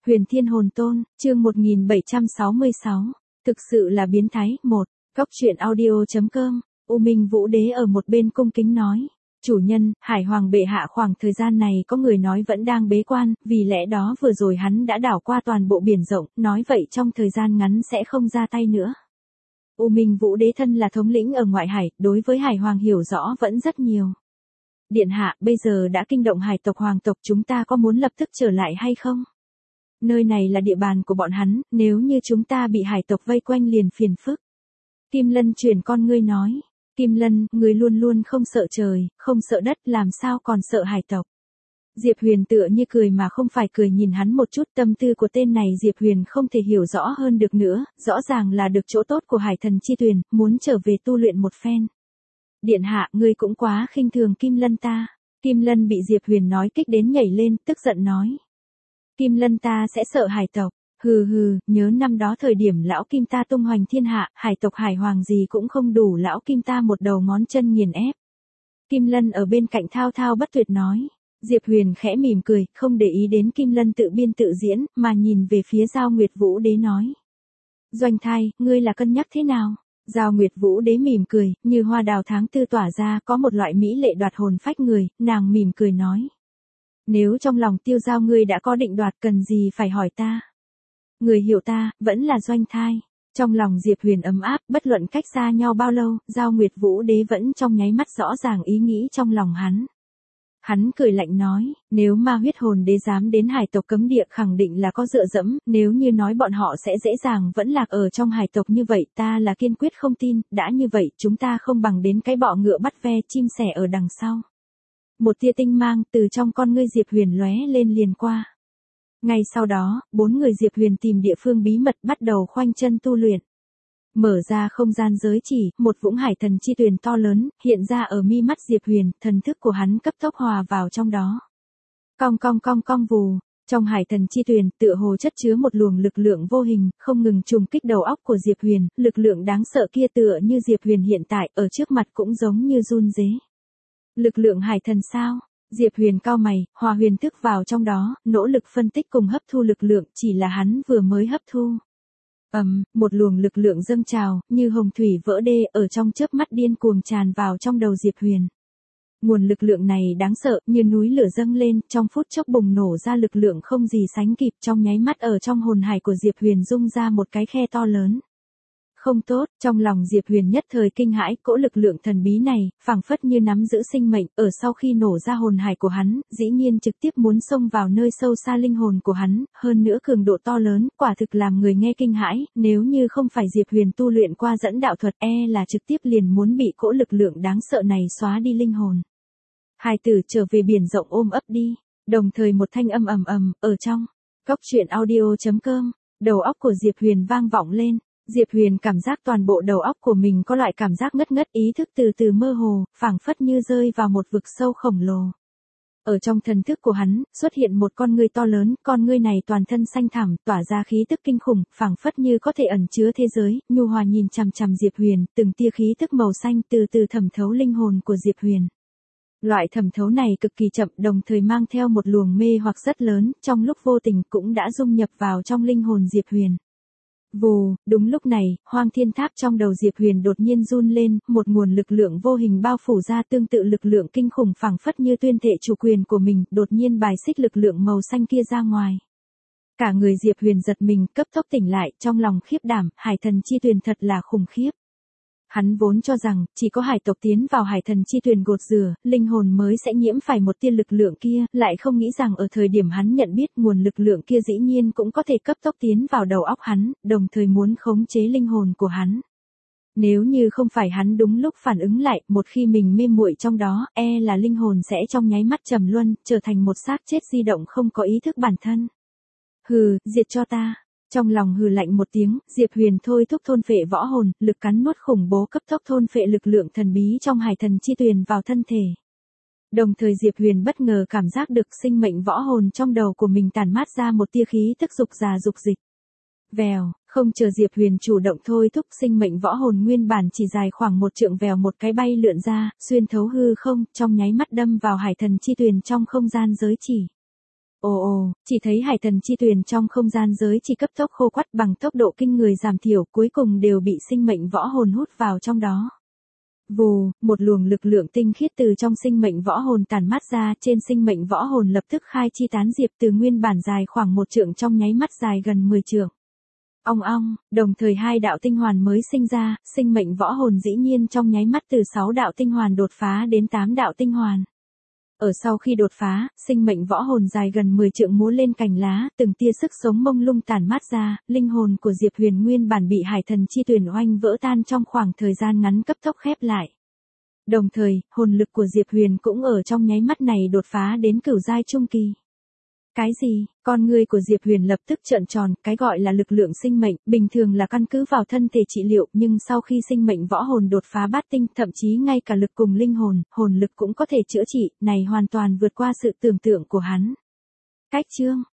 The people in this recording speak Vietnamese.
Huyền Thiên Hồn Tôn, chương 1766, thực sự là biến thái. 1. Góc truyện audio.com, U Minh Vũ Đế ở một bên cung kính nói. Chủ nhân, Hải Hoàng bệ hạ khoảng thời gian này có người nói vẫn đang bế quan, vì lẽ đó vừa rồi hắn đã đảo qua toàn bộ biển rộng, nói vậy trong thời gian ngắn sẽ không ra tay nữa. U Minh Vũ Đế thân là thống lĩnh ở ngoại hải, đối với Hải Hoàng hiểu rõ vẫn rất nhiều. Điện hạ, bây giờ đã kinh động hải tộc hoàng tộc, chúng ta có muốn lập tức trở lại hay không? Nơi này là địa bàn của bọn hắn, nếu như chúng ta bị hải tộc vây quanh liền phiền phức. Kim Lân chuyển con ngươi nói. Kim Lân, người luôn luôn không sợ trời, không sợ đất, làm sao còn sợ hải tộc. Diệp Huyền tựa như cười mà không phải cười, nhìn hắn một chút. Tâm tư của tên này Diệp Huyền không thể hiểu rõ hơn được nữa, rõ ràng là được chỗ tốt của Hải Thần Chi Tuyền, muốn trở về tu luyện một phen. Điện hạ, ngươi cũng quá khinh thường Kim Lân ta. Kim Lân bị Diệp Huyền nói kích đến nhảy lên, tức giận nói. Kim Lân ta sẽ sợ hải tộc. Hừ hừ, nhớ năm đó thời điểm lão Kim ta tung hoành thiên hạ, hải tộc Hải Hoàng gì cũng không đủ lão Kim ta một đầu ngón chân nghiền ép. Kim Lân ở bên cạnh thao thao bất tuyệt nói. Diệp Huyền khẽ mỉm cười, không để ý đến Kim Lân tự biên tự diễn, mà nhìn về phía Giao Nguyệt Vũ Đế nói. Doanh Thai, ngươi là cân nhắc thế nào? Giao Nguyệt Vũ Đế mỉm cười, như hoa đào tháng tư tỏa ra, có một loại mỹ lệ đoạt hồn phách người, nàng mỉm cười nói. Nếu trong lòng Tiêu Giao ngươi đã có định đoạt, cần gì phải hỏi ta? Người hiểu ta, vẫn là Doanh Thai. Trong lòng Diệp Huyền ấm áp, bất luận cách xa nhau bao lâu, Giao Nguyệt Vũ Đế vẫn trong nháy mắt rõ ràng ý nghĩ trong lòng hắn. Hắn cười lạnh nói, nếu ma huyết hồn đế dám đến hải tộc cấm địa khẳng định là có dựa dẫm, nếu như nói bọn họ sẽ dễ dàng vẫn lạc ở trong hải tộc như vậy, ta là kiên quyết không tin, đã như vậy chúng ta không bằng đến cái bọ ngựa bắt ve chim sẻ ở đằng sau. Một tia tinh mang từ trong con ngươi Diệp Huyền lóe lên liền qua. Ngay sau đó, 4 người Diệp Huyền tìm địa phương bí mật bắt đầu khoanh chân tu luyện. Mở ra không gian giới chỉ, một vũng hải thần chi tuyền to lớn, hiện ra ở mi mắt Diệp Huyền, thần thức của hắn cấp tốc hòa vào trong đó. Cong cong cong cong vù, trong hải thần chi tuyền, tựa hồ chất chứa một luồng lực lượng vô hình, không ngừng trùng kích đầu óc của Diệp Huyền, lực lượng đáng sợ kia tựa như Diệp Huyền hiện tại, ở trước mặt cũng giống như run rế. Lực lượng hải thần sao? Diệp Huyền cau mày, hòa huyền thức vào trong đó, nỗ lực phân tích cùng hấp thu lực lượng, chỉ là hắn vừa mới hấp thu. Một luồng lực lượng dâng trào, như hồng thủy vỡ đê, ở trong chớp mắt điên cuồng tràn vào trong đầu Diệp Huyền. Nguồn lực lượng này đáng sợ, như núi lửa dâng lên, trong phút chốc bùng nổ ra lực lượng không gì sánh kịp, trong nháy mắt ở trong hồn hải của Diệp Huyền rung ra một cái khe to lớn. Không tốt, trong lòng Diệp Huyền nhất thời kinh hãi, cỗ lực lượng thần bí này, phảng phất như nắm giữ sinh mệnh, ở sau khi nổ ra hồn hải của hắn, dĩ nhiên trực tiếp muốn xông vào nơi sâu xa linh hồn của hắn, hơn nữa cường độ to lớn, quả thực làm người nghe kinh hãi, nếu như không phải Diệp Huyền tu luyện qua dẫn đạo thuật, là trực tiếp liền muốn bị cỗ lực lượng đáng sợ này xóa đi linh hồn. Hài tử trở về biển rộng ôm ấp đi, đồng thời một thanh âm ầm ầm, ở trong góc truyện audio.com, đầu óc của Diệp Huyền vang vọng lên. Diệp Huyền cảm giác toàn bộ đầu óc của mình có loại cảm giác ngất ngất, ý thức từ từ mơ hồ, phảng phất như rơi vào một vực sâu khổng lồ. Ở trong thần thức của hắn, xuất hiện một con ngươi to lớn, con ngươi này toàn thân xanh thẳm, tỏa ra khí tức kinh khủng, phảng phất như có thể ẩn chứa thế giới, nhu hòa nhìn chằm chằm Diệp Huyền, từng tia khí tức màu xanh từ từ thẩm thấu linh hồn của Diệp Huyền. Loại thẩm thấu này cực kỳ chậm, đồng thời mang theo một luồng mê hoặc rất lớn, trong lúc vô tình cũng đã dung nhập vào trong linh hồn Diệp Huyền. Vù, đúng lúc này, Hoang Thiên Tháp trong đầu Diệp Huyền đột nhiên run lên, một nguồn lực lượng vô hình bao phủ ra, tương tự lực lượng kinh khủng phảng phất như tuyên thệ chủ quyền của mình, đột nhiên bài xích lực lượng màu xanh kia ra ngoài. Cả người Diệp Huyền giật mình, cấp tốc tỉnh lại, trong lòng khiếp đảm, hải thần chi tuyền thật là khủng khiếp. Hắn vốn cho rằng, chỉ có hải tộc tiến vào hải thần chi tuyền gột rửa, linh hồn mới sẽ nhiễm phải một tia lực lượng kia, lại không nghĩ rằng ở thời điểm hắn nhận biết nguồn lực lượng kia dĩ nhiên cũng có thể cấp tốc tiến vào đầu óc hắn, đồng thời muốn khống chế linh hồn của hắn. Nếu như không phải hắn đúng lúc phản ứng lại, một khi mình mê muội trong đó, là linh hồn sẽ trong nháy mắt trầm luân, trở thành một xác chết di động không có ý thức bản thân. Hừ, diệt cho ta. Trong lòng hừ lạnh một tiếng, Diệp Huyền thôi thúc thôn phệ võ hồn, lực cắn nuốt khủng bố cấp tốc thôn phệ lực lượng thần bí trong hải thần chi tuyền vào thân thể. Đồng thời Diệp Huyền bất ngờ cảm giác được sinh mệnh võ hồn trong đầu của mình tản mát ra một tia khí tức dục già dục dịch. Vèo, không chờ Diệp Huyền chủ động thôi thúc, sinh mệnh võ hồn nguyên bản chỉ dài khoảng một trượng vèo một cái bay lượn ra, xuyên thấu hư không, trong nháy mắt đâm vào hải thần chi tuyền trong không gian giới chỉ. Ồ ồ, chỉ thấy hải thần chi tuyền trong không gian giới chỉ cấp tốc khô quắt bằng tốc độ kinh người giảm thiểu, cuối cùng đều bị sinh mệnh võ hồn hút vào trong đó. Vù, một luồng lực lượng tinh khiết từ trong sinh mệnh võ hồn tản mát ra, trên sinh mệnh võ hồn lập tức khai chi tán diệp, từ nguyên bản dài khoảng 1 trượng trong nháy mắt dài gần 10 trượng. Ong ong, đồng thời 2 đạo tinh hoàn mới sinh ra, sinh mệnh võ hồn dĩ nhiên trong nháy mắt từ 6 đạo tinh hoàn đột phá đến 8 đạo tinh hoàn. Ở sau khi đột phá, sinh mệnh võ hồn dài gần 10 trượng múa lên cành lá, từng tia sức sống mông lung tản mát ra, linh hồn của Diệp Huyền nguyên bản bị hải thần chi tuyền oanh vỡ tan trong khoảng thời gian ngắn cấp tốc khép lại. Đồng thời, hồn lực của Diệp Huyền cũng ở trong nháy mắt này đột phá đến cửu giai trung kỳ. Cái gì? Con người của Diệp Huyền lập tức trợn tròn, cái gọi là lực lượng sinh mệnh, bình thường là căn cứ vào thân thể trị liệu, nhưng sau khi sinh mệnh võ hồn đột phá bát tinh, thậm chí ngay cả lực cùng linh hồn, hồn lực cũng có thể chữa trị, này hoàn toàn vượt qua sự tưởng tượng của hắn. Cách chương